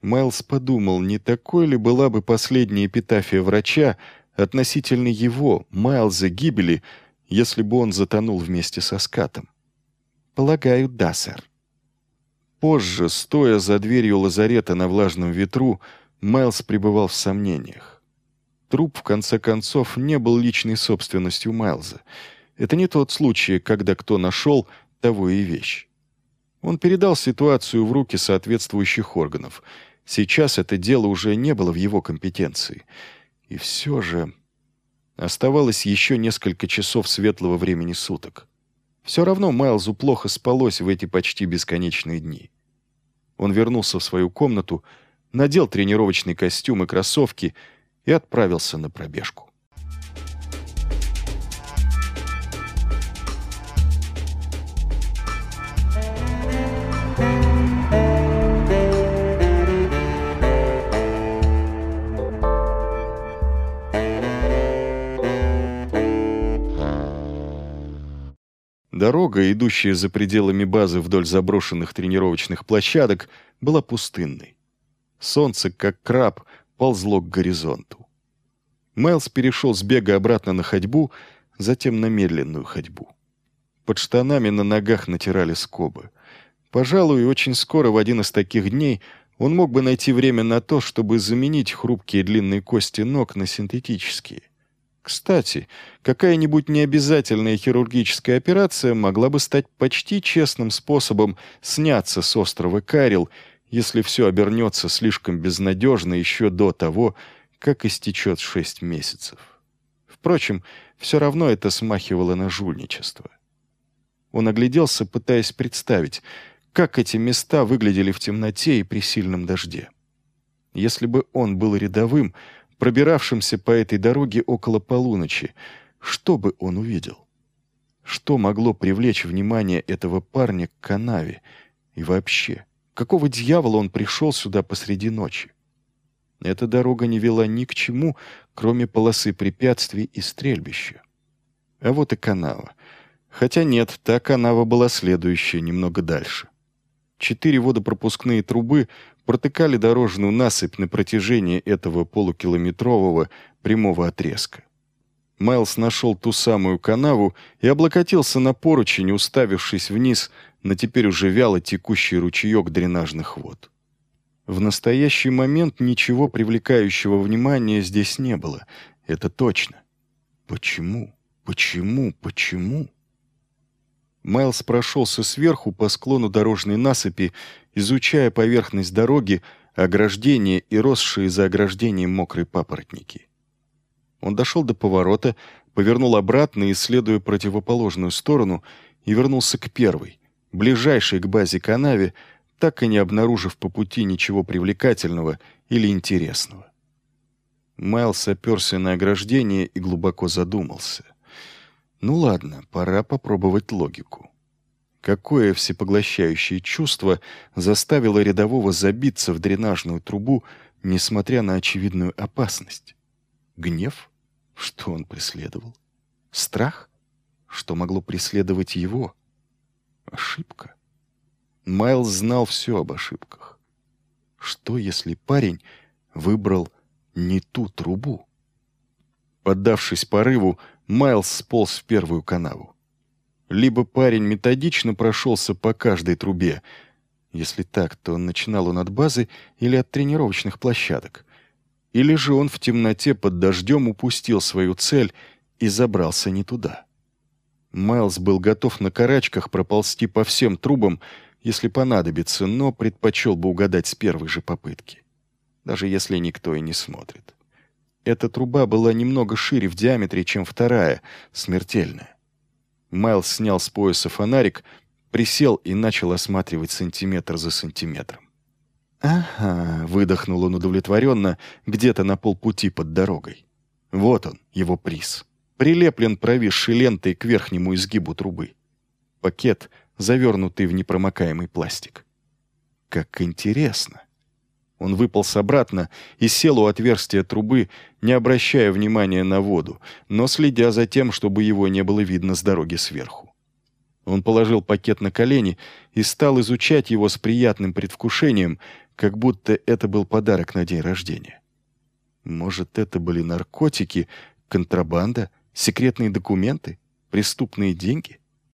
Майлз подумал, не такой ли была бы последняя эпитафия врача относительно его, Майлза, гибели, если бы он затонул вместе со скатом. «Полагаю, да, сэр». Позже, стоя за дверью лазарета на влажном ветру, Майлз пребывал в сомнениях. Труп, в конце концов, не был личной собственностью Майлза. Это не тот случай, когда кто нашел, того и вещь. Он передал ситуацию в руки соответствующих органов. Сейчас это дело уже не было в его компетенции. И все же оставалось еще несколько часов светлого времени суток. Все равно Майлзу плохо спалось в эти почти бесконечные дни. Он вернулся в свою комнату, надел тренировочный костюм и кроссовки и отправился на пробежку. Дорога, идущая за пределами базы вдоль заброшенных тренировочных площадок, была пустынной. Солнце, как краб, ползло к горизонту. Майлз перешел с бега обратно на ходьбу, затем на медленную ходьбу. Под штанами на ногах натирали скобы. Пожалуй, очень скоро в один из таких дней он мог бы найти время на то, чтобы заменить хрупкие длинные кости ног на синтетические. Кстати, какая-нибудь необязательная хирургическая операция могла бы стать почти честным способом сняться с острова Карил, если все обернется слишком безнадежно еще до того, как истечет 6 месяцев. Впрочем, все равно это смахивало на жульничество. Он огляделся, пытаясь представить, как эти места выглядели в темноте и при сильном дожде. Если бы он был рядовым, пробиравшимся по этой дороге около полуночи, что бы он увидел? Что могло привлечь внимание этого парня к канаве? И вообще, какого дьявола он пришел сюда посреди ночи? Эта дорога не вела ни к чему, кроме полосы препятствий и стрельбища. А вот и канава. Хотя нет, та канава была следующая, немного дальше. 4 водопропускные трубы протыкали дорожную насыпь на протяжении этого полукилометрового прямого отрезка. Майлз нашел ту самую канаву и облокотился на поручень, уставившись вниз на теперь уже вяло текущий ручеек дренажных вод. В настоящий момент ничего привлекающего внимания здесь не было. Это точно. Почему? Почему? Майлз прошелся сверху по склону дорожной насыпи, изучая поверхность дороги, ограждение и росшие за ограждением мокрые папоротники. Он дошел до поворота, повернул обратно, исследуя противоположную сторону, и вернулся к первой, ближайшей к базе канаве, так и не обнаружив по пути ничего привлекательного или интересного. Майлз оперся на ограждение и глубоко задумался. Ну ладно, пора попробовать логику. Какое всепоглощающее чувство заставило рядового забиться в дренажную трубу, несмотря на очевидную опасность? Гнев? Что он преследовал? Страх? Что могло преследовать его? Ошибка? Майлз знал все об ошибках. Что, если парень выбрал не ту трубу? Поддавшись порыву, Майлз сполз в первую канаву. Либо парень методично прошелся по каждой трубе. Если так, то начинал он от базы или от тренировочных площадок. Или же он в темноте под дождем упустил свою цель и забрался не туда. Майлз был готов на карачках проползти по всем трубам, если понадобится, но предпочел бы угадать с первой же попытки. Даже если никто и не смотрит. Эта труба была немного шире в диаметре, чем вторая, смертельная. Майлз снял с пояса фонарик, присел и начал осматривать сантиметр за сантиметром. «Ага», — выдохнул он удовлетворенно, где-то на полпути под дорогой. Вот он, его приз. Прилеплен провисшей лентой к верхнему изгибу трубы. Пакет, завернутый в непромокаемый пластик. Как интересно. Он выполз обратно и сел у отверстия трубы, не обращая внимания на воду, но следя за тем, чтобы его не было видно с дороги сверху. Он положил пакет на колени и стал изучать его с приятным предвкушением, как будто это был подарок на день рождения. Может, это были наркотики, контрабанда, секретные документы, преступные деньги?